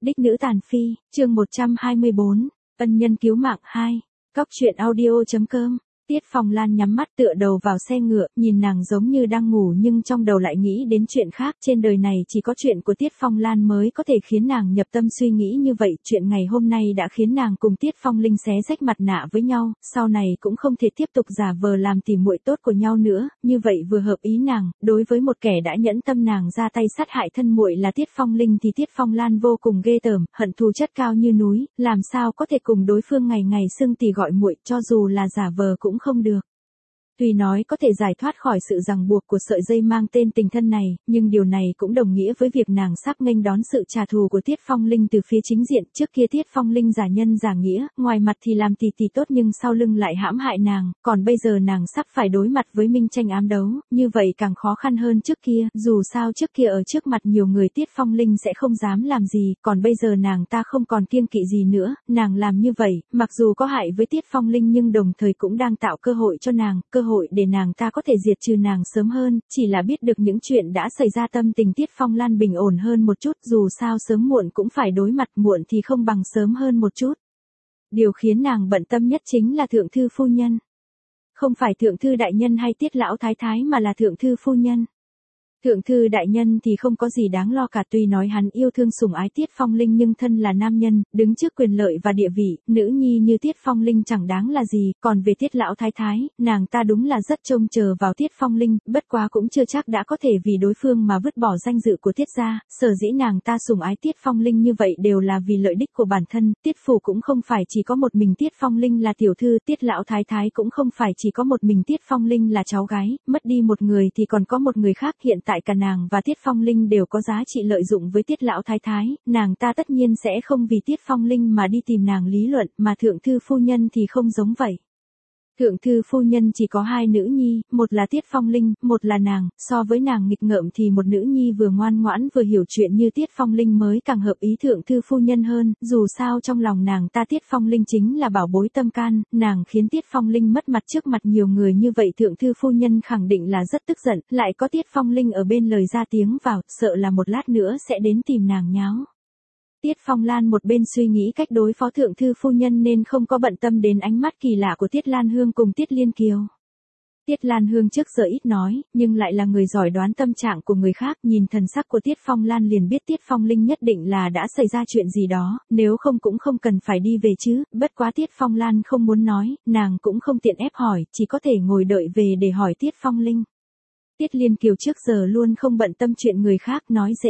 Đích nữ tàn phi, chương 124, ân nhân cứu mạng 2, Cóc truyện audio.com. Tiết Phong Lan nhắm mắt tựa đầu vào xe ngựa, nhìn nàng giống như đang ngủ nhưng trong đầu lại nghĩ đến chuyện khác. Trên đời này chỉ có chuyện của Tiết Phong Lan mới có thể khiến nàng nhập tâm suy nghĩ như vậy. Chuyện ngày hôm nay đã khiến nàng cùng Tiết Phong Linh xé rách mặt nạ với nhau, sau này cũng không thể tiếp tục giả vờ làm tỉ muội tốt của nhau nữa. Như vậy vừa hợp ý nàng. Đối với một kẻ đã nhẫn tâm nàng ra tay sát hại thân muội là Tiết Phong Linh thì Tiết Phong Lan vô cùng ghê tởm, hận thù chất cao như núi, làm sao có thể cùng đối phương ngày ngày xưng tỉ gọi muội, cho dù là giả vờ cũng không được. Tuy nói có thể giải thoát khỏi sự ràng buộc của sợi dây mang tên tình thân này, nhưng điều này cũng đồng nghĩa với việc nàng sắp nghênh đón sự trả thù của Tiết Phong Linh từ phía chính diện. Trước kia Tiết Phong Linh giả nhân giả nghĩa, ngoài mặt thì làm tì tốt nhưng sau lưng lại hãm hại nàng, còn bây giờ nàng sắp phải đối mặt với minh tranh ám đấu, như vậy càng khó khăn hơn trước kia. Dù sao trước kia ở trước mặt nhiều người Tiết Phong Linh sẽ không dám làm gì, còn bây giờ nàng ta không còn kiêng kỵ gì nữa. Nàng làm như vậy, mặc dù có hại với Tiết Phong Linh nhưng đồng thời cũng đang tạo cơ hội cho nàng, cơ hội để nàng ta có thể diệt trừ nàng sớm hơn. Chỉ là biết được những chuyện đã xảy ra tâm tình Tiết Phong Lan bình ổn hơn một chút, dù sao sớm muộn cũng phải đối mặt, muộn thì không bằng sớm hơn một chút. Điều khiến nàng bận tâm nhất chính là thượng thư phu nhân. Không phải thượng thư đại nhân hay Tiết lão thái thái mà là thượng thư phu nhân. Thượng thư đại nhân thì không có gì đáng lo cả, tuy nói hắn yêu thương sủng ái Tiết Phong Linh nhưng thân là nam nhân, đứng trước quyền lợi và địa vị, nữ nhi như Tiết Phong Linh chẳng đáng là gì. Còn về Tiết lão thái thái, nàng ta đúng là rất trông chờ vào Tiết Phong Linh, bất quá cũng chưa chắc đã có thể vì đối phương mà vứt bỏ danh dự của Tiết gia. Sở dĩ nàng ta sủng ái Tiết Phong Linh như vậy đều là vì lợi ích của bản thân. Tiết phủ cũng không phải chỉ có một mình Tiết Phong Linh là tiểu thư, Tiết lão thái thái cũng không phải chỉ có một mình Tiết Phong Linh là cháu gái, mất đi một người thì còn có một người khác. Hiện tại cả nàng và Tiết Phong Linh đều có giá trị lợi dụng với Tiết lão thái thái, nàng ta tất nhiên sẽ không vì Tiết Phong Linh mà đi tìm nàng lý luận, mà thượng thư phu nhân thì không giống vậy. Thượng thư phu nhân chỉ có hai nữ nhi, một là Tiết Phong Linh, một là nàng. So với nàng nghịch ngợm thì một nữ nhi vừa ngoan ngoãn vừa hiểu chuyện như Tiết Phong Linh mới càng hợp ý thượng thư phu nhân hơn. Dù sao trong lòng nàng ta Tiết Phong Linh chính là bảo bối tâm can, nàng khiến Tiết Phong Linh mất mặt trước mặt nhiều người như vậy thượng thư phu nhân khẳng định là rất tức giận, lại có Tiết Phong Linh ở bên lời ra tiếng vào, sợ là một lát nữa sẽ đến tìm nàng nháo. Tiết Phong Lan một bên suy nghĩ cách đối phó thượng thư phu nhân nên không có bận tâm đến ánh mắt kỳ lạ của Tiết Lan Hương cùng Tiết Liên Kiều. Tiết Lan Hương trước giờ ít nói, nhưng lại là người giỏi đoán tâm trạng của người khác, nhìn thần sắc của Tiết Phong Lan liền biết Tiết Phong Linh nhất định là đã xảy ra chuyện gì đó, nếu không cũng không cần phải đi về chứ. Bất quá Tiết Phong Lan không muốn nói, nàng cũng không tiện ép hỏi, chỉ có thể ngồi đợi về để hỏi Tiết Phong Linh. Tiết Liên Kiều trước giờ luôn không bận tâm chuyện người khác, nói dễ.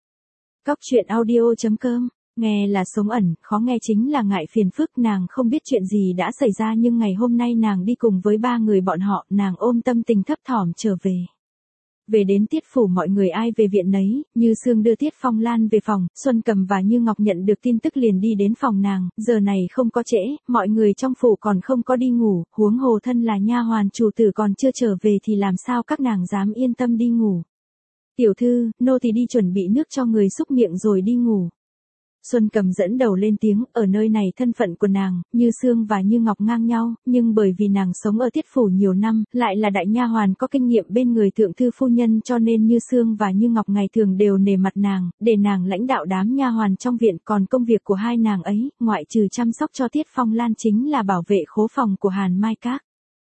Cóc truyện audio.com, nghe là sống ẩn, khó nghe chính là ngại phiền phức. Nàng không biết chuyện gì đã xảy ra nhưng ngày hôm nay nàng đi cùng với ba người bọn họ, nàng ôm tâm tình thấp thỏm trở về. Về đến Tiết phủ mọi người ai về viện nấy, Như Sương đưa Tiết Phong Lan về phòng, Xuân Cầm và Như Ngọc nhận được tin tức liền đi đến phòng nàng. Giờ này không có trễ, mọi người trong phủ còn không có đi ngủ, huống hồ thân là nha hoàn chủ tử còn chưa trở về thì làm sao các nàng dám yên tâm đi ngủ. Tiểu thư, nô tỳ đi chuẩn bị nước cho người xúc miệng rồi đi ngủ. Xuân Cầm dẫn đầu lên tiếng, ở nơi này thân phận của nàng, Như Sương và Như Ngọc ngang nhau, nhưng bởi vì nàng sống ở Tiết phủ nhiều năm, lại là đại nha hoàn có kinh nghiệm bên người thượng thư phu nhân cho nên Như Sương và Như Ngọc ngày thường đều nể mặt nàng, để nàng lãnh đạo đám nha hoàn trong viện. Còn công việc của hai nàng ấy, ngoại trừ chăm sóc cho Tiết Phong Lan chính là bảo vệ khố phòng của Hàn Mai Các.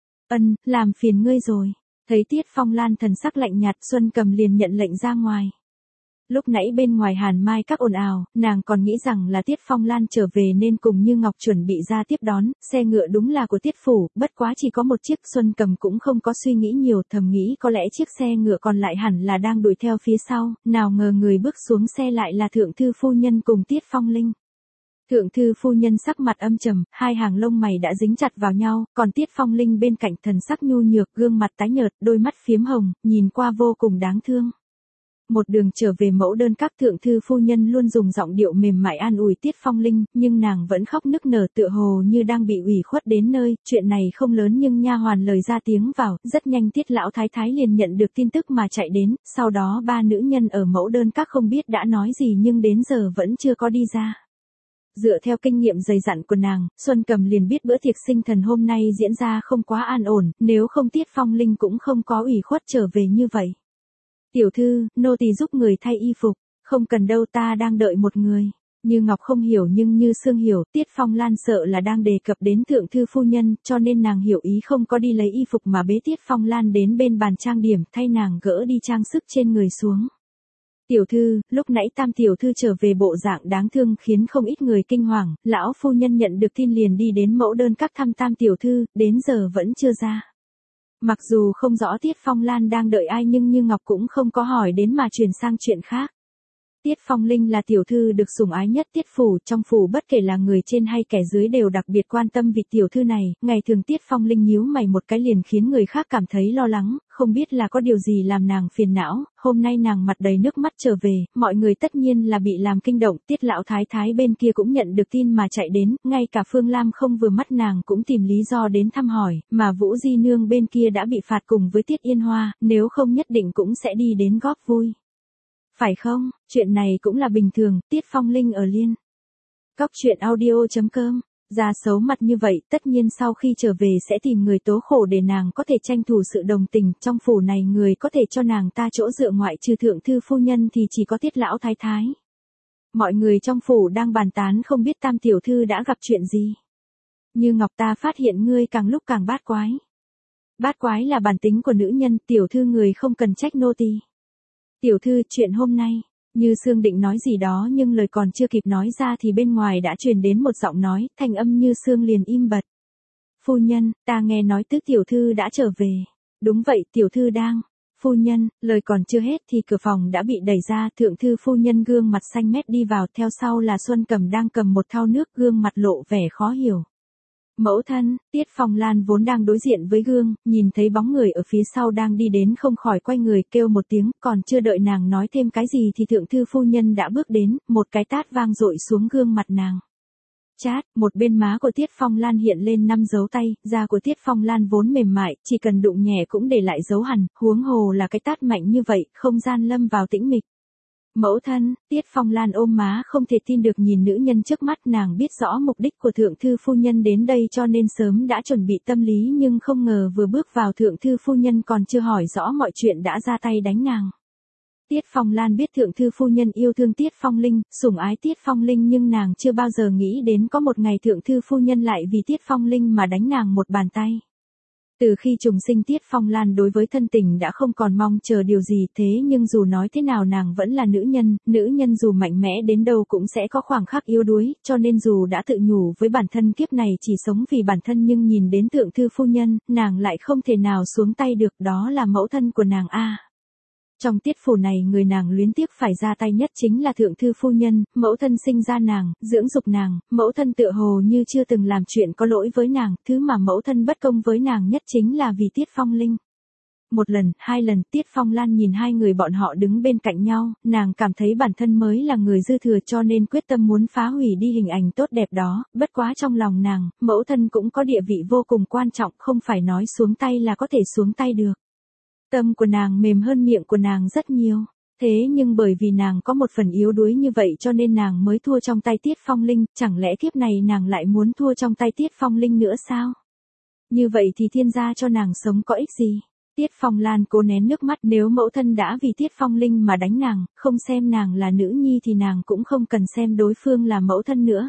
Làm phiền ngươi rồi. Thấy Tiết Phong Lan thần sắc lạnh nhạt, Xuân Cầm liền nhận lệnh ra ngoài. Lúc nãy bên ngoài Hàn Mai Các ồn ào, nàng còn nghĩ rằng là Tiết Phong Lan trở về nên cùng Như Ngọc chuẩn bị ra tiếp đón. Xe ngựa đúng là của Tiết phủ, bất quá chỉ có một chiếc. Xuân Cầm cũng không có suy nghĩ nhiều, thầm nghĩ có lẽ chiếc xe ngựa còn lại hẳn là đang đuổi theo phía sau, nào ngờ người bước xuống xe lại là thượng thư phu nhân cùng Tiết Phong Linh. Thượng thư phu nhân sắc mặt âm trầm, hai hàng lông mày đã dính chặt vào nhau, còn Tiết Phong Linh bên cạnh thần sắc nhu nhược, gương mặt tái nhợt, đôi mắt phiếm hồng, nhìn qua vô cùng đáng thương. Một đường trở về mẫu đơn các, thượng thư phu nhân luôn dùng giọng điệu mềm mại an ủi Tiết Phong Linh, nhưng nàng vẫn khóc nức nở tựa hồ như đang bị ủy khuất đến nơi. Chuyện này không lớn nhưng nha hoàn lời ra tiếng vào, rất nhanh Tiết lão thái thái liền nhận được tin tức mà chạy đến, sau đó ba nữ nhân ở mẫu đơn các không biết đã nói gì nhưng đến giờ vẫn chưa có đi ra. Dựa theo kinh nghiệm dày dặn của nàng, Xuân Cầm liền biết bữa tiệc sinh thần hôm nay diễn ra không quá an ổn, nếu không Tiết Phong Linh cũng không có ủy khuất trở về như vậy. Tiểu thư, nô tỳ giúp người thay y phục. Không cần đâu, ta đang đợi một người. Như Ngọc không hiểu nhưng Như Sương hiểu, Tiết Phong Lan sợ là đang đề cập đến thượng thư phu nhân, cho nên nàng hiểu ý không có đi lấy y phục mà bế Tiết Phong Lan đến bên bàn trang điểm, thay nàng gỡ đi trang sức trên người xuống. Tiểu thư, lúc nãy Tam tiểu thư trở về bộ dạng đáng thương khiến không ít người kinh hoàng, lão phu nhân nhận được tin liền đi đến mẫu đơn các thăm Tam tiểu thư, đến giờ vẫn chưa ra. Mặc dù không rõ Tiết Phong Lan đang đợi ai nhưng Như Ngọc cũng không có hỏi đến mà chuyển sang chuyện khác. Tiết Phong Linh là tiểu thư được sủng ái nhất Tiết phủ, trong phủ bất kể là người trên hay kẻ dưới đều đặc biệt quan tâm vị tiểu thư này, ngày thường Tiết Phong Linh nhíu mày một cái liền khiến người khác cảm thấy lo lắng, không biết là có điều gì làm nàng phiền não, hôm nay nàng mặt đầy nước mắt trở về, mọi người tất nhiên là bị làm kinh động, Tiết lão thái thái bên kia cũng nhận được tin mà chạy đến, ngay cả Phương Lam không vừa mắt nàng cũng tìm lý do đến thăm hỏi, mà Vũ Di Nương bên kia đã bị phạt cùng với Tiết Yên Hoa, nếu không nhất định cũng sẽ đi đến góp vui. Phải không, chuyện này cũng là bình thường, Tiết Phong Linh ở Liên. Cóc truyện audio.com, ra xấu mặt như vậy, tất nhiên sau khi trở về sẽ tìm người tố khổ để nàng có thể tranh thủ sự đồng tình, trong phủ này người có thể cho nàng ta chỗ dựa ngoại trừ thượng thư phu nhân thì chỉ có Tiết lão thái thái. Mọi người trong phủ đang bàn tán không biết Tam tiểu thư đã gặp chuyện gì. Như Ngọc ta phát hiện ngươi càng lúc càng bát quái. Bát quái là bản tính của nữ nhân, tiểu thư người không cần trách nô tỳ. Tiểu thư, chuyện hôm nay, Như Sương định nói gì đó nhưng lời còn chưa kịp nói ra thì bên ngoài đã truyền đến một giọng nói, thanh âm Như Sương liền im bặt. Phu nhân, ta nghe nói tứ tiểu thư đã trở về. Đúng vậy, tiểu thư đang. Phu nhân, lời còn chưa hết thì cửa phòng đã bị đẩy ra, thượng thư phu nhân gương mặt xanh mét đi vào, theo sau là Xuân Cầm đang cầm một thau nước, gương mặt lộ vẻ khó hiểu. Mẫu thân, Tiết Phong Lan vốn đang đối diện với gương, nhìn thấy bóng người ở phía sau đang đi đến không khỏi quay người kêu một tiếng, còn chưa đợi nàng nói thêm cái gì thì thượng thư phu nhân đã bước đến, một cái tát vang dội xuống gương mặt nàng. Chát, một bên má của Tiết Phong Lan hiện lên 5 dấu tay, da của Tiết Phong Lan vốn mềm mại, chỉ cần đụng nhẹ cũng để lại dấu hằn, huống hồ là cái tát mạnh như vậy, không gian lâm vào tĩnh mịch. Mẫu thân, Tiết Phong Lan ôm má không thể tin được nhìn nữ nhân trước mắt, nàng biết rõ mục đích của thượng thư phu nhân đến đây cho nên sớm đã chuẩn bị tâm lý nhưng không ngờ vừa bước vào thượng thư phu nhân còn chưa hỏi rõ mọi chuyện đã ra tay đánh nàng. Tiết Phong Lan biết thượng thư phu nhân yêu thương Tiết Phong Linh, sủng ái Tiết Phong Linh nhưng nàng chưa bao giờ nghĩ đến có một ngày thượng thư phu nhân lại vì Tiết Phong Linh mà đánh nàng một bàn tay. Từ khi trùng sinh Tiết Phong Lan đối với thân tình đã không còn mong chờ điều gì, thế nhưng dù nói thế nào nàng vẫn là nữ nhân dù mạnh mẽ đến đâu cũng sẽ có khoảng khắc yếu đuối, cho nên dù đã tự nhủ với bản thân kiếp này chỉ sống vì bản thân nhưng nhìn đến thượng thư phu nhân, nàng lại không thể nào xuống tay được, đó là mẫu thân của nàng a. Trong Tiết phủ này người nàng luyến tiếc phải ra tay nhất chính là thượng thư phu nhân, mẫu thân sinh ra nàng, dưỡng dục nàng, mẫu thân tựa hồ như chưa từng làm chuyện có lỗi với nàng, thứ mà mẫu thân bất công với nàng nhất chính là vì Tiết Phong Linh. Một lần, hai lần, Tiết Phong Lan nhìn hai người bọn họ đứng bên cạnh nhau, nàng cảm thấy bản thân mới là người dư thừa cho nên quyết tâm muốn phá hủy đi hình ảnh tốt đẹp đó, bất quá trong lòng nàng, mẫu thân cũng có địa vị vô cùng quan trọng, không phải nói xuống tay là có thể xuống tay được. Tâm của nàng mềm hơn miệng của nàng rất nhiều. Thế nhưng bởi vì nàng có một phần yếu đuối như vậy cho nên nàng mới thua trong tay Tiết Phong Linh, chẳng lẽ kiếp này nàng lại muốn thua trong tay Tiết Phong Linh nữa sao? Như vậy thì thiên gia cho nàng sống có ích gì? Tiết Phong Lan cố nén nước mắt, nếu mẫu thân đã vì Tiết Phong Linh mà đánh nàng, không xem nàng là nữ nhi thì nàng cũng không cần xem đối phương là mẫu thân nữa.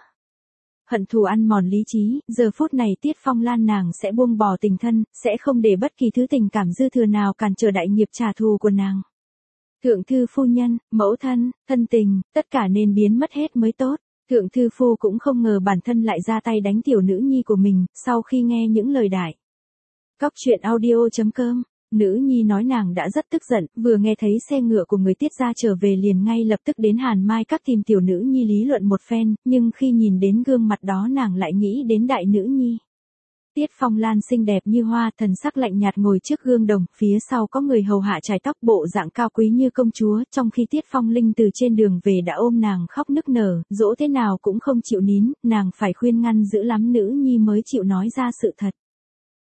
Hận thù ăn mòn lý trí, giờ phút này Tiết Phong Lan nàng sẽ buông bỏ tình thân, sẽ không để bất kỳ thứ tình cảm dư thừa nào cản trở đại nghiệp trả thù của nàng. Thượng thư phu nhân, mẫu thân, thân tình, tất cả nên biến mất hết mới tốt. Thượng thư phu cũng không ngờ bản thân lại ra tay đánh tiểu nữ nhi của mình, sau khi nghe những lời đại. Cóc truyện audio.com, nữ nhi nói nàng đã rất tức giận, vừa nghe thấy xe ngựa của người Tiết gia trở về liền ngay lập tức đến Hàn Mai Các tìm tiểu nữ nhi lý luận một phen, nhưng khi nhìn đến gương mặt đó nàng lại nghĩ đến đại nữ nhi. Tiết Phong Lan xinh đẹp như hoa, thần sắc lạnh nhạt ngồi trước gương đồng, phía sau có người hầu hạ chải tóc, bộ dạng cao quý như công chúa, trong khi Tiết Phong Linh từ trên đường về đã ôm nàng khóc nức nở, dỗ thế nào cũng không chịu nín, nàng phải khuyên ngăn dữ lắm nữ nhi mới chịu nói ra sự thật.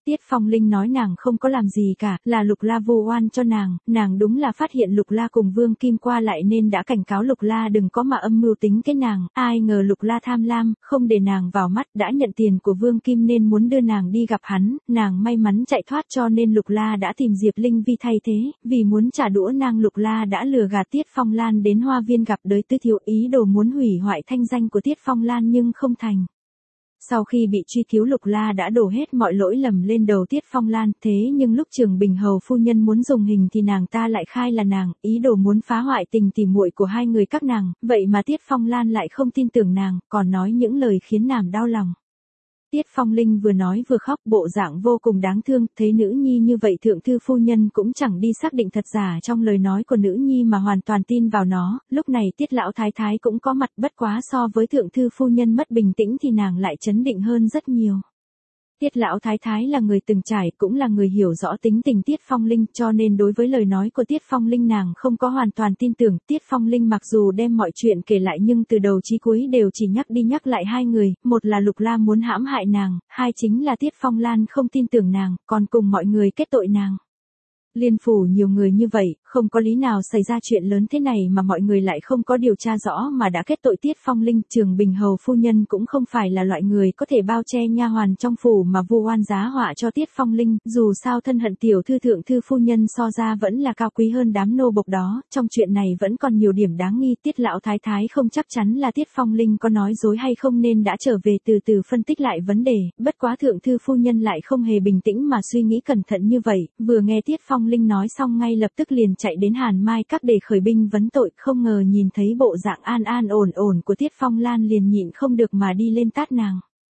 Tiết Phong Linh nói nàng không có làm gì cả, là Lục La vu oan cho nàng đúng là phát hiện Lục La cùng Vương Kim qua lại nên đã cảnh cáo Lục La đừng có mà âm mưu tính cái nàng, ai ngờ Lục La tham lam, không để nàng vào mắt, đã nhận tiền của Vương Kim nên muốn đưa nàng đi gặp hắn, nàng may mắn chạy thoát cho nên Lục La đã tìm Diệp Linh Vi thay thế, vì muốn trả đũa nàng Lục La đã lừa gạt Tiết Phong Lan đến Hoa Viên gặp đới Tư Thiếu, ý đồ muốn hủy hoại thanh danh của Tiết Phong Lan nhưng không thành. Sau khi bị truy cứu Lục La đã đổ hết mọi lỗi lầm lên đầu Tiết Phong Lan, thế nhưng lúc Trường Bình Hầu phu nhân muốn dùng hình thì nàng ta lại khai là nàng, ý đồ muốn phá hoại tình tỉ muội của hai người các nàng, vậy mà Tiết Phong Lan lại không tin tưởng nàng, còn nói những lời khiến nàng đau lòng. Tiết Phong Linh vừa nói vừa khóc, bộ dạng vô cùng đáng thương, thấy nữ nhi như vậy thượng thư phu nhân cũng chẳng đi xác định thật giả trong lời nói của nữ nhi mà hoàn toàn tin vào nó, lúc này Tiết lão thái thái cũng có mặt, bất quá so với thượng thư phu nhân mất bình tĩnh thì nàng lại trấn định hơn rất nhiều. Tiết lão thái thái là người từng trải, cũng là người hiểu rõ tính tình Tiết Phong Linh, cho nên đối với lời nói của Tiết Phong Linh nàng không có hoàn toàn tin tưởng. Tiết Phong Linh mặc dù đem mọi chuyện kể lại nhưng từ đầu chí cuối đều chỉ nhắc đi nhắc lại hai người, một là Lục La muốn hãm hại nàng, hai chính là Tiết Phong Lan không tin tưởng nàng, còn cùng mọi người kết tội nàng. Liên phủ nhiều người như vậy, không có lý nào xảy ra chuyện lớn thế này mà mọi người lại không có điều tra rõ mà đã kết tội Tiết Phong Linh. Trường Bình Hầu phu nhân cũng không phải là loại người có thể bao che nha hoàn trong phủ mà vu oan giá họa cho Tiết Phong Linh, dù sao thân hận tiểu thư thượng thư phu nhân so ra vẫn là cao quý hơn đám nô bộc đó, trong chuyện này vẫn còn nhiều điểm đáng nghi. Tiết lão thái thái không chắc chắn là Tiết Phong Linh có nói dối hay không nên đã trở về từ từ phân tích lại vấn đề, bất quá thượng thư phu nhân lại không hề bình tĩnh mà suy nghĩ cẩn thận như vậy, vừa nghe Tiết Phong Linh nói xong ngay lập tức liền chạy đến Hàn Mai Các để khởi binh vấn tội, không ngờ nhìn thấy bộ dạng an an ổn ổn của Tiết Phong Lan liền nhịn không được mà đi lên tát nàng.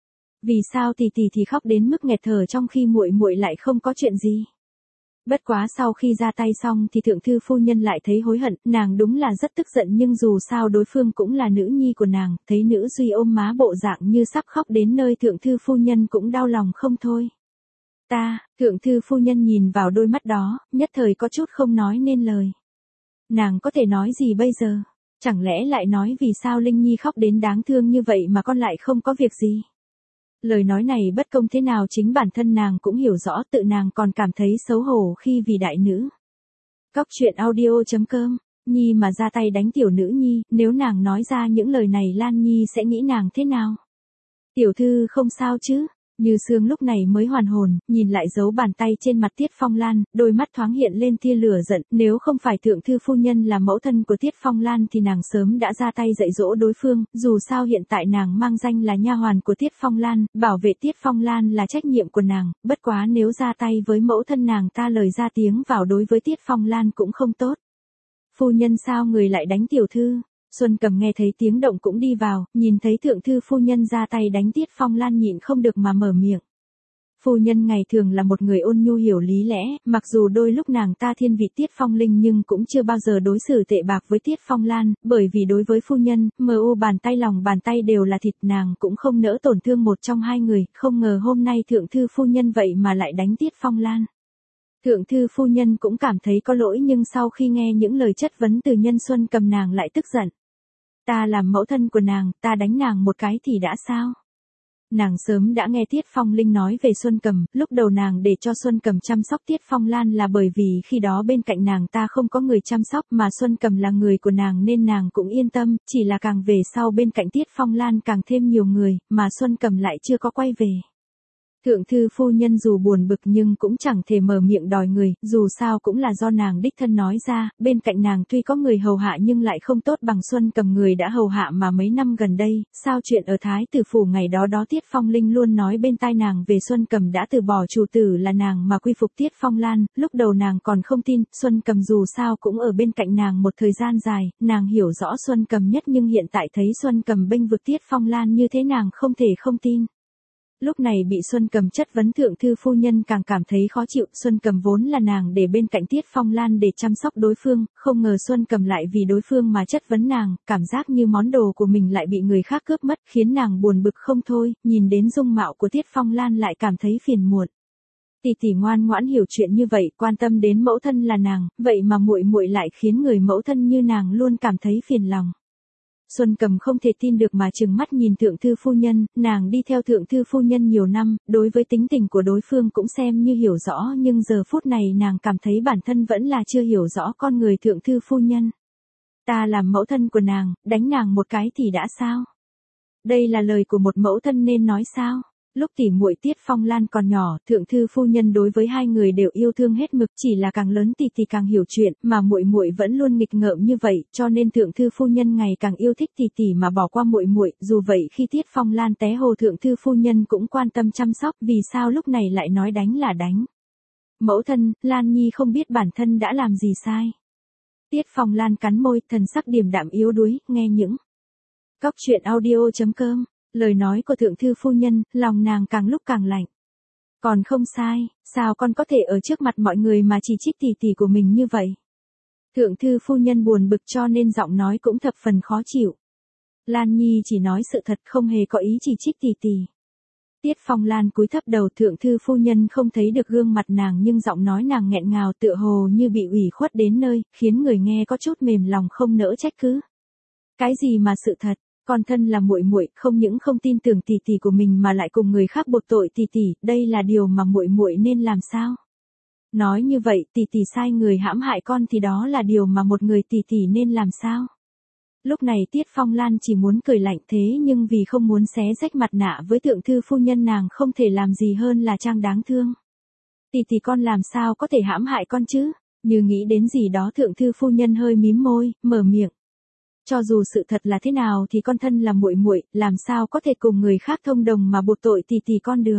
Vì sao tỷ tỷ thì khóc đến mức nghẹt thở trong khi muội muội lại không có chuyện gì? Bất quá sau khi ra tay xong thì thượng thư phu nhân lại thấy hối hận, nàng đúng là rất tức giận nhưng dù sao đối phương cũng là nữ nhi của nàng, thấy nữ duy ôm má bộ dạng như sắp khóc đến nơi thượng thư phu nhân cũng đau lòng không thôi. Thượng thư phu nhân nhìn vào đôi mắt đó, nhất thời có chút không nói nên lời. Nàng có thể nói gì bây giờ? Chẳng lẽ lại nói vì sao Linh Nhi khóc đến đáng thương như vậy mà con lại không có việc gì? Lời nói này bất công thế nào chính bản thân nàng cũng hiểu rõ, tự nàng còn cảm thấy xấu hổ khi vì đại nữ. Cóc truyện audio.com, Nhi mà ra tay đánh tiểu nữ Nhi, nếu nàng nói ra những lời này Lan Nhi sẽ nghĩ nàng thế nào? Tiểu thư không sao chứ? Như Sương lúc này mới hoàn hồn, nhìn lại dấu bàn tay trên mặt Tiết Phong Lan, đôi mắt thoáng hiện lên tia lửa giận, nếu không phải thượng thư phu nhân là mẫu thân của Tiết Phong Lan thì nàng sớm đã ra tay dạy dỗ đối phương, dù sao hiện tại nàng mang danh là nha hoàn của Tiết Phong Lan, bảo vệ Tiết Phong Lan là trách nhiệm của nàng, bất quá nếu ra tay với mẫu thân nàng ta lời ra tiếng vào đối với Tiết Phong Lan cũng không tốt. Phu nhân sao người lại đánh tiểu thư? Xuân Cầm nghe thấy tiếng động cũng đi vào, nhìn thấy thượng thư phu nhân ra tay đánh Tiết Phong Lan nhịn không được mà mở miệng. Phu nhân ngày thường là một người ôn nhu hiểu lý lẽ, mặc dù đôi lúc nàng ta thiên vị Tiết Phong Linh nhưng cũng chưa bao giờ đối xử tệ bạc với Tiết Phong Lan, bởi vì đối với phu nhân, bàn tay lòng bàn tay đều là thịt, nàng cũng không nỡ tổn thương một trong hai người, không ngờ hôm nay thượng thư phu nhân vậy mà lại đánh Tiết Phong Lan. Thượng thư phu nhân cũng cảm thấy có lỗi nhưng sau khi nghe những lời chất vấn từ nhân Xuân Cầm nàng lại tức giận. Ta làm mẫu thân của nàng, ta đánh nàng một cái thì đã sao? Nàng sớm đã nghe Tiết Phong Linh nói về Xuân Cầm, lúc đầu nàng để cho Xuân Cầm chăm sóc Tiết Phong Lan là bởi vì khi đó bên cạnh nàng ta không có người chăm sóc mà Xuân Cầm là người của nàng nên nàng cũng yên tâm, chỉ là càng về sau bên cạnh Tiết Phong Lan càng thêm nhiều người, mà Xuân Cầm lại chưa có quay về. Thượng thư phu nhân dù buồn bực nhưng cũng chẳng thể mở miệng đòi người, dù sao cũng là do nàng đích thân nói ra, bên cạnh nàng tuy có người hầu hạ nhưng lại không tốt bằng Xuân Cầm người đã hầu hạ mà mấy năm gần đây, sao chuyện ở Thái Tử Phủ ngày đó Tiết Phong Linh luôn nói bên tai nàng về Xuân Cầm đã từ bỏ chủ tử là nàng mà quy phục Tiết Phong Lan, lúc đầu nàng còn không tin, Xuân Cầm dù sao cũng ở bên cạnh nàng một thời gian dài, nàng hiểu rõ Xuân Cầm nhất nhưng hiện tại thấy Xuân Cầm bênh vực Tiết Phong Lan như thế nàng không thể không tin. Lúc này bị Xuân Cầm chất vấn thượng thư phu nhân càng cảm thấy khó chịu, Xuân Cầm vốn là nàng để bên cạnh Tiết Phong Lan để chăm sóc đối phương, không ngờ Xuân Cầm lại vì đối phương mà chất vấn nàng, cảm giác như món đồ của mình lại bị người khác cướp mất, khiến nàng buồn bực không thôi, nhìn đến dung mạo của Tiết Phong Lan lại cảm thấy phiền muộn. Tỷ tỷ ngoan ngoãn hiểu chuyện như vậy, quan tâm đến mẫu thân là nàng, vậy mà muội muội lại khiến người mẫu thân như nàng luôn cảm thấy phiền lòng. Xuân Cầm không thể tin được mà trừng mắt nhìn thượng thư phu nhân, nàng đi theo thượng thư phu nhân nhiều năm, đối với tính tình của đối phương cũng xem như hiểu rõ nhưng giờ phút này nàng cảm thấy bản thân vẫn là chưa hiểu rõ con người thượng thư phu nhân. Ta làm mẫu thân của nàng, đánh nàng một cái thì đã sao? Đây là lời của một mẫu thân nên nói sao? Lúc tỉ muội Tiết Phong Lan còn nhỏ, thượng thư phu nhân đối với hai người đều yêu thương hết mực, chỉ là càng lớn tỷ càng hiểu chuyện, mà muội muội vẫn luôn nghịch ngợm như vậy, cho nên thượng thư phu nhân ngày càng yêu thích tỷ mà bỏ qua muội muội. Dù vậy khi Tiết Phong Lan té hồ thượng thư phu nhân cũng quan tâm chăm sóc, vì sao lúc này lại nói đánh là đánh? Mẫu thân, Lan Nhi không biết bản thân đã làm gì sai. Tiết Phong Lan cắn môi, thần sắc điềm đạm yếu đuối, nghe những Cóc truyện audio.com. Lời nói của thượng thư phu nhân, lòng nàng càng lúc càng lạnh. Còn không sai, sao con có thể ở trước mặt mọi người mà chỉ trích tỷ của mình như vậy? Thượng thư phu nhân buồn bực cho nên giọng nói cũng thập phần khó chịu. Lan Nhi chỉ nói sự thật, không hề có ý chỉ trích tỷ. Tiết Phong Lan cúi thấp đầu, thượng thư phu nhân không thấy được gương mặt nàng nhưng giọng nói nàng nghẹn ngào tựa hồ như bị ủy khuất đến nơi, khiến người nghe có chút mềm lòng không nỡ trách cứ. Cái gì mà sự thật? Con thân là muội muội, không những không tin tưởng tỷ của mình mà lại cùng người khác buộc tội tỷ, đây là điều mà muội muội nên làm sao? Nói như vậy, tỷ sai người hãm hại con thì đó là điều mà một người tỷ nên làm sao? Lúc này Tiết Phong Lan chỉ muốn cười lạnh thế nhưng vì không muốn xé rách mặt nạ với thượng thư phu nhân nàng không thể làm gì hơn là trang đáng thương. Tỷ con làm sao có thể hãm hại con chứ? Như nghĩ đến gì đó thượng thư phu nhân hơi mím môi, mở miệng. Cho dù sự thật là thế nào thì con thân là muội muội, làm sao có thể cùng người khác thông đồng mà buộc tội tỷ con được.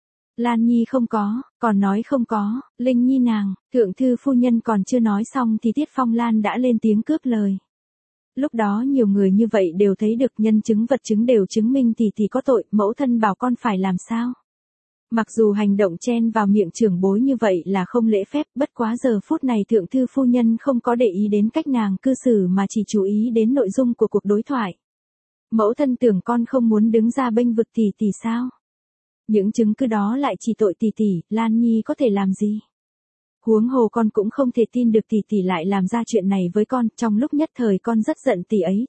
Lan Nhi không có, còn nói không có, Linh Nhi nàng, thượng thư phu nhân còn chưa nói xong thì Tiết Phong Lan đã lên tiếng cướp lời. Lúc đó nhiều người như vậy đều thấy được, nhân chứng vật chứng đều chứng minh tỷ có tội, mẫu thân bảo con phải làm sao. Mặc dù hành động chen vào miệng trưởng bối như vậy là không lễ phép, bất quá giờ phút này thượng thư phu nhân không có để ý đến cách nàng cư xử mà chỉ chú ý đến nội dung của cuộc đối thoại. Mẫu thân tưởng con không muốn đứng ra bênh vực tỷ sao? Những chứng cứ đó lại chỉ tội tỷ, Lan Nhi có thể làm gì? Huống hồ con cũng không thể tin được tỷ lại làm ra chuyện này với con, trong lúc nhất thời con rất giận tỷ ấy,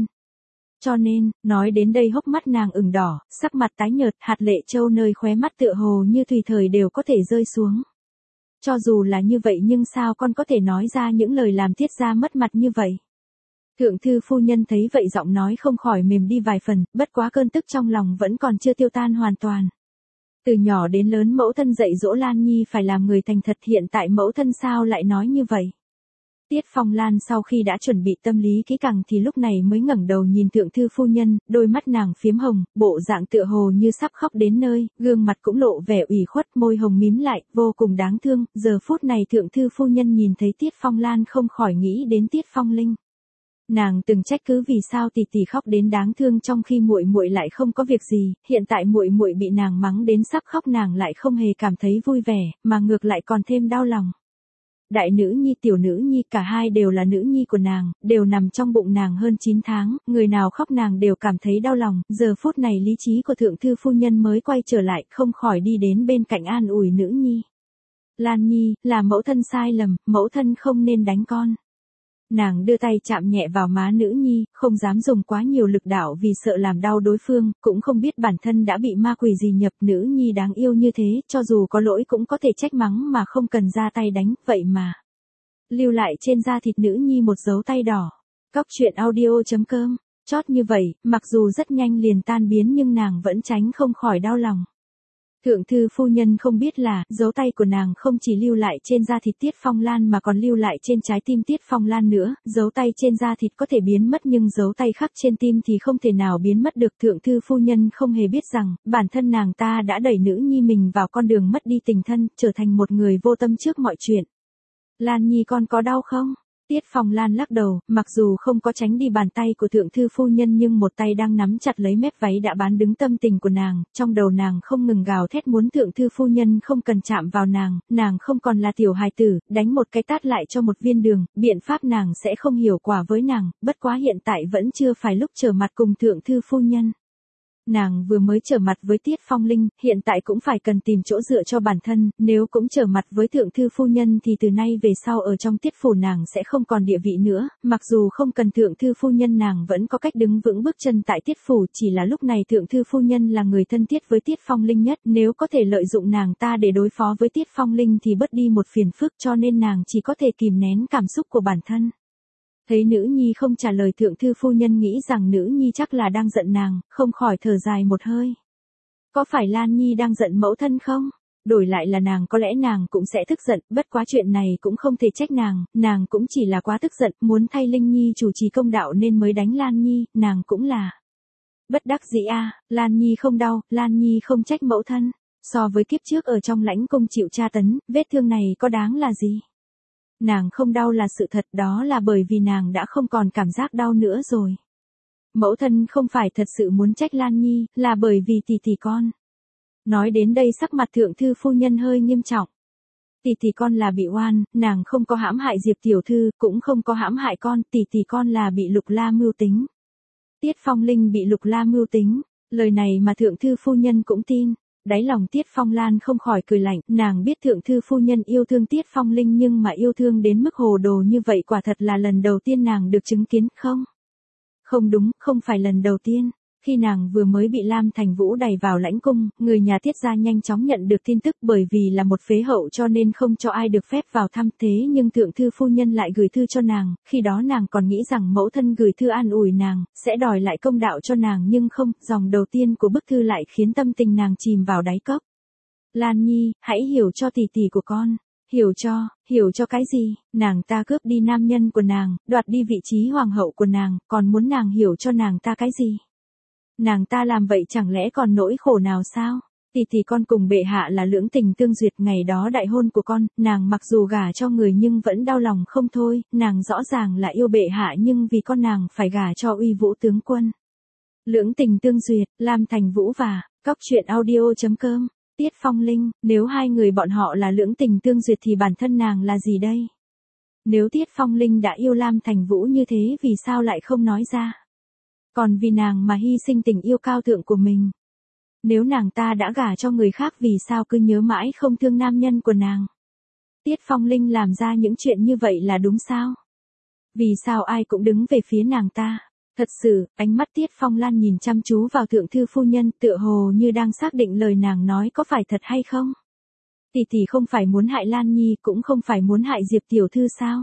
cho nên, nói đến đây hốc mắt nàng ửng đỏ, sắc mặt tái nhợt, hạt lệ trâu nơi khóe mắt tựa hồ như tùy thời đều có thể rơi xuống. Cho dù là như vậy nhưng sao con có thể nói ra những lời làm Tiết gia mất mặt như vậy? Thượng thư phu nhân thấy vậy giọng nói không khỏi mềm đi vài phần, bất quá cơn tức trong lòng vẫn còn chưa tiêu tan hoàn toàn. Từ nhỏ đến lớn mẫu thân dạy dỗ Lan Nhi phải làm người thành thật, hiện tại mẫu thân sao lại nói như vậy? Tiết Phong Lan sau khi đã chuẩn bị tâm lý kỹ càng thì lúc này mới ngẩng đầu nhìn thượng thư phu nhân, đôi mắt nàng phiếm hồng, bộ dạng tựa hồ như sắp khóc đến nơi, gương mặt cũng lộ vẻ ủy khuất, môi hồng mím lại, vô cùng đáng thương. Giờ phút này thượng thư phu nhân nhìn thấy Tiết Phong Lan không khỏi nghĩ đến Tiết Phong Linh. Nàng từng trách cứ vì sao tỷ khóc đến đáng thương trong khi muội muội lại không có việc gì, hiện tại muội muội bị nàng mắng đến sắp khóc nàng lại không hề cảm thấy vui vẻ, mà ngược lại còn thêm đau lòng. Đại nữ nhi tiểu nữ nhi cả hai đều là nữ nhi của nàng, đều nằm trong bụng nàng hơn 9 tháng, người nào khóc nàng đều cảm thấy đau lòng. Giờ phút này lý trí của thượng thư phu nhân mới quay trở lại, không khỏi đi đến bên cạnh an ủi nữ nhi. Lan Nhi, là mẫu thân sai lầm, mẫu thân không nên đánh con. Nàng đưa tay chạm nhẹ vào má nữ nhi, không dám dùng quá nhiều lực đạo vì sợ làm đau đối phương, cũng không biết bản thân đã bị ma quỷ gì nhập. Nữ nhi đáng yêu như thế, cho dù có lỗi cũng có thể trách mắng mà không cần ra tay đánh, vậy mà lưu lại trên da thịt nữ nhi một dấu tay đỏ. Cóc truyện audio.com, chót như vậy, mặc dù rất nhanh liền tan biến nhưng nàng vẫn tránh không khỏi đau lòng. Thượng thư phu nhân không biết là, dấu tay của nàng không chỉ lưu lại trên da thịt Tiết Phong Lan mà còn lưu lại trên trái tim Tiết Phong Lan nữa. Dấu tay trên da thịt có thể biến mất nhưng dấu tay khắc trên tim thì không thể nào biến mất được. Thượng thư phu nhân không hề biết rằng, bản thân nàng ta đã đẩy nữ nhi mình vào con đường mất đi tình thân, trở thành một người vô tâm trước mọi chuyện. Lan Nhi con có đau không? Tiết Phong Lan lắc đầu, mặc dù không có tránh đi bàn tay của thượng thư phu nhân nhưng một tay đang nắm chặt lấy mép váy đã bán đứng tâm tình của nàng, trong đầu nàng không ngừng gào thét muốn thượng thư phu nhân không cần chạm vào nàng không còn là tiểu hài tử, đánh một cái tát lại cho một viên đường, biện pháp nàng sẽ không hiểu quả với nàng, bất quá hiện tại vẫn chưa phải lúc trở mặt cùng thượng thư phu nhân. Nàng vừa mới trở mặt với Tiết Phong Linh, hiện tại cũng phải cần tìm chỗ dựa cho bản thân, nếu cũng trở mặt với thượng thư phu nhân thì từ nay về sau ở trong Tiết phủ nàng sẽ không còn địa vị nữa, mặc dù không cần thượng thư phu nhân nàng vẫn có cách đứng vững bước chân tại Tiết phủ, chỉ là lúc này thượng thư phu nhân là người thân thiết với Tiết Phong Linh nhất, nếu có thể lợi dụng nàng ta để đối phó với Tiết Phong Linh thì bớt đi một phiền phức, cho nên nàng chỉ có thể kìm nén cảm xúc của bản thân. Thấy nữ nhi không trả lời, thượng thư phu nhân nghĩ rằng nữ nhi chắc là đang giận nàng, không khỏi thở dài một hơi. Có phải Lan Nhi đang giận mẫu thân không? Đổi lại là nàng có lẽ nàng cũng sẽ tức giận, bất quá chuyện này cũng không thể trách nàng cũng chỉ là quá tức giận, muốn thay Linh Nhi chủ trì công đạo nên mới đánh Lan Nhi, nàng cũng là bất đắc dĩ a. Lan Nhi không đau, Lan Nhi không trách mẫu thân. So với kiếp trước ở trong lãnh cung chịu tra tấn, vết thương này có đáng là gì? Nàng không đau là sự thật, đó là bởi vì nàng đã không còn cảm giác đau nữa rồi. Mẫu thân không phải thật sự muốn trách Lan Nhi, là bởi vì tỷ con. Nói đến đây sắc mặt thượng thư phu nhân hơi nghiêm trọng. Tỷ con là bị oan, nàng không có hãm hại Diệp tiểu thư, cũng không có hãm hại con, tỷ con là bị Lục La mưu tính. Tiết Phong Linh bị Lục La mưu tính, lời này mà thượng thư phu nhân cũng tin. Đáy lòng Tiết Phong Lan không khỏi cười lạnh, nàng biết thượng thư phu nhân yêu thương Tiết Phong Linh nhưng mà yêu thương đến mức hồ đồ như vậy quả thật là lần đầu tiên nàng được chứng kiến không? Không đúng, không phải lần đầu tiên. Khi nàng vừa mới bị Lam Thành Vũ đẩy vào lãnh cung, người nhà Tiết gia nhanh chóng nhận được tin tức, bởi vì là một phế hậu cho nên không cho ai được phép vào thăm, thế nhưng thượng thư phu nhân lại gửi thư cho nàng, khi đó nàng còn nghĩ rằng mẫu thân gửi thư an ủi nàng, sẽ đòi lại công đạo cho nàng nhưng không, dòng đầu tiên của bức thư lại khiến tâm tình nàng chìm vào đáy cốc. Lan Nhi, hãy hiểu cho tỷ của con. Hiểu cho cái gì? Nàng ta cướp đi nam nhân của nàng, đoạt đi vị trí hoàng hậu của nàng, còn muốn nàng hiểu cho nàng ta cái gì? Nàng ta làm vậy chẳng lẽ còn nỗi khổ nào sao? Tỷ con cùng bệ hạ là lưỡng tình tương duyệt, ngày đó đại hôn của con, nàng mặc dù gả cho người nhưng vẫn đau lòng không thôi, nàng rõ ràng là yêu bệ hạ nhưng vì con nàng phải gả cho Uy Vũ tướng quân. Lưỡng tình tương duyệt, Lam Thành Vũ và Cóc Truyện Audio.com, Tiết Phong Linh, nếu hai người bọn họ là lưỡng tình tương duyệt thì bản thân nàng là gì đây? Nếu Tiết Phong Linh đã yêu Lam Thành Vũ như thế vì sao lại không nói ra? Còn vì nàng mà hy sinh tình yêu cao thượng của mình. Nếu nàng ta đã gả cho người khác vì sao cứ nhớ mãi không thương nam nhân của nàng? Tiết Phong Linh làm ra những chuyện như vậy là đúng sao? Vì sao ai cũng đứng về phía nàng ta? Thật sự, ánh mắt Tiết Phong Lan nhìn chăm chú vào thượng thư phu nhân, tựa hồ như đang xác định lời nàng nói có phải thật hay không? Tỷ không phải muốn hại Lan Nhi, cũng không phải muốn hại Diệp tiểu thư sao?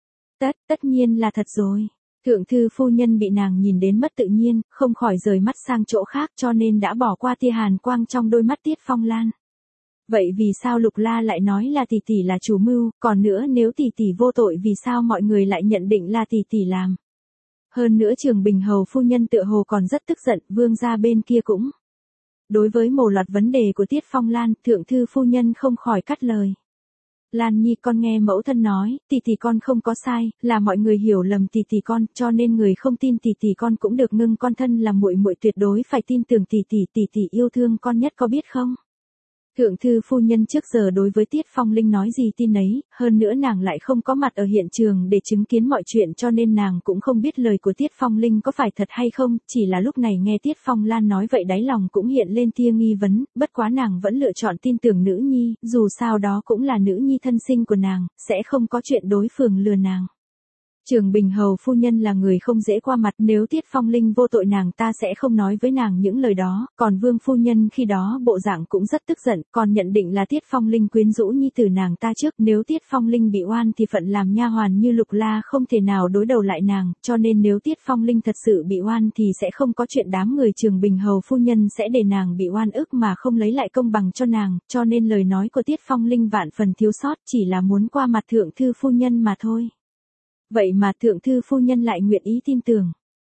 Tất nhiên là thật rồi. Thượng thư phu nhân bị nàng nhìn đến mất tự nhiên, không khỏi rời mắt sang chỗ khác cho nên đã bỏ qua tia hàn quang trong đôi mắt Tiết Phong Lan. Vậy vì sao Lục La lại nói là tỷ là chủ mưu, còn nữa nếu tỷ vô tội vì sao mọi người lại nhận định là tỷ làm? Hơn nữa Trường Bình hầu phu nhân tựa hồ còn rất tức giận, vương gia bên kia cũng. Đối với một loạt vấn đề của Tiết Phong Lan, thượng thư phu nhân không khỏi cắt lời. Lan Nhi, con nghe mẫu thân nói, tỷ con không có sai, là mọi người hiểu lầm tỷ con, cho nên người không tin tỷ con cũng được ngưng con thân là muội tuyệt đối phải tin tưởng tỷ yêu thương con nhất có biết không? Thượng thư phu nhân trước giờ đối với Tiết Phong Linh nói gì tin ấy, hơn nữa nàng lại không có mặt ở hiện trường để chứng kiến mọi chuyện cho nên nàng cũng không biết lời của Tiết Phong Linh có phải thật hay không, chỉ là lúc này nghe Tiết Phong Lan nói vậy đáy lòng cũng hiện lên tia nghi vấn, bất quá nàng vẫn lựa chọn tin tưởng nữ nhi, dù sao đó cũng là nữ nhi thân sinh của nàng, sẽ không có chuyện đối phương lừa nàng. Trường Bình hầu phu nhân là người không dễ qua mặt, nếu Tiết Phong Linh vô tội nàng ta sẽ không nói với nàng những lời đó, còn Vương phu nhân khi đó bộ dạng cũng rất tức giận, còn nhận định là Tiết Phong Linh quyến rũ nhi tử nàng ta trước, nếu Tiết Phong Linh bị oan thì phận làm nha hoàn như Lục La không thể nào đối đầu lại nàng, cho nên nếu Tiết Phong Linh thật sự bị oan thì sẽ không có chuyện đám người Trường Bình hầu phu nhân sẽ để nàng bị oan ức mà không lấy lại công bằng cho nàng, cho nên lời nói của Tiết Phong Linh vạn phần thiếu sót, chỉ là muốn qua mặt thượng thư phu nhân mà thôi. Vậy mà thượng thư phu nhân lại nguyện ý tin tưởng.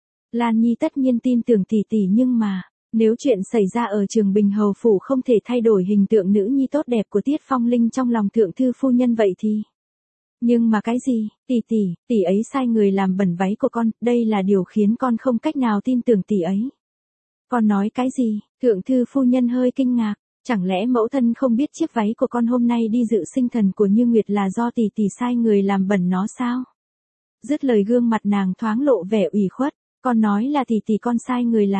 Lan Nhi tất nhiên tin tưởng tỷ nhưng mà, nếu chuyện xảy ra ở Trường Bình hầu phủ không thể thay đổi hình tượng nữ nhi tốt đẹp của Tiết Phong Linh trong lòng thượng thư phu nhân vậy thì. Nhưng mà cái gì, tỷ ấy sai người làm bẩn váy của con, đây là điều khiến con không cách nào tin tưởng tỷ ấy. Con nói cái gì, thượng thư phu nhân hơi kinh ngạc, chẳng lẽ mẫu thân không biết chiếc váy của con hôm nay đi dự sinh thần của Như Nguyệt là do tỷ sai người làm bẩn nó sao? Dứt lời gương mặt nàng thoáng lộ vẻ ủy khuất, con nói là tỷ con sai người làm,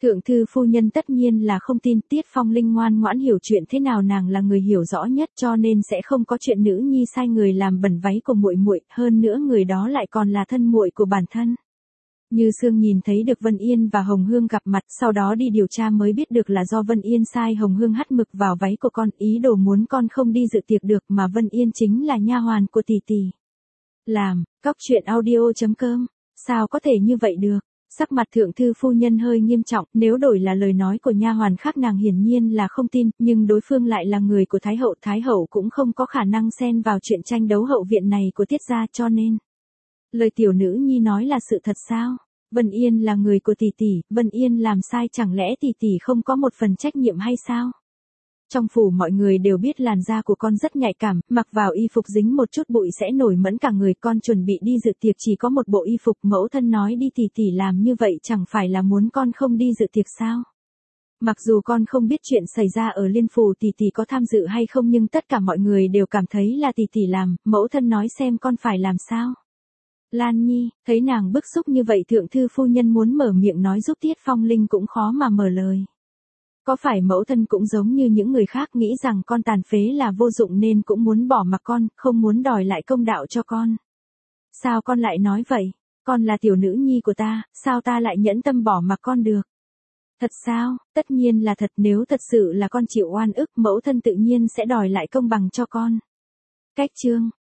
Thượng thư phu nhân tất nhiên là không tin, Tiết Phong Linh ngoan ngoãn hiểu chuyện thế nào, nàng là người hiểu rõ nhất, cho nên sẽ không có chuyện nữ nhi sai người làm bẩn váy của muội muội, hơn nữa người đó lại còn là thân muội của bản thân. Như Sương nhìn thấy được Vân Yên và Hồng Hương gặp mặt, sau đó đi điều tra mới biết được là do Vân Yên sai Hồng Hương hắt mực vào váy của con, ý đồ muốn con không đi dự tiệc được, mà Vân Yên chính là nha hoàn của tỷ tỷ. Làm, cóc truyện audio.com, sao có thể như vậy được? Sắc mặt thượng thư phu nhân hơi nghiêm trọng, nếu đổi là lời nói của nha hoàn khác nàng hiển nhiên là không tin, nhưng đối phương lại là người của Thái hậu cũng không có khả năng xen vào chuyện tranh đấu hậu viện này của Tiết gia, cho nên lời tiểu nữ nhi nói là sự thật sao? Vân Yên là người của tỷ tỷ, Vân Yên làm sai chẳng lẽ tỷ tỷ không có một phần trách nhiệm hay sao? Trong phủ mọi người đều biết làn da của con rất nhạy cảm, mặc vào y phục dính một chút bụi sẽ nổi mẫn cả người, con chuẩn bị đi dự tiệc chỉ có một bộ y phục, mẫu thân nói đi tỷ tỷ làm như vậy chẳng phải là muốn con không đi dự tiệc sao? Mặc dù con không biết chuyện xảy ra ở Liên Phủ tỷ tỷ có tham dự hay không, nhưng tất cả mọi người đều cảm thấy là tỷ tỷ làm, mẫu thân nói xem con phải làm sao? Lan Nhi, thấy nàng bức xúc như vậy, thượng thư phu nhân muốn mở miệng nói giúp Tiết Phong Linh cũng khó mà mở lời. Có phải mẫu thân cũng giống như những người khác nghĩ rằng con tàn phế là vô dụng nên cũng muốn bỏ mặc con, không muốn đòi lại công đạo cho con? Sao con lại nói vậy? Con là tiểu nữ nhi của ta, sao ta lại nhẫn tâm bỏ mặc con được? Thật sao? Tất nhiên là thật, nếu thật sự là con chịu oan ức, mẫu thân tự nhiên sẽ đòi lại công bằng cho con. Cách chương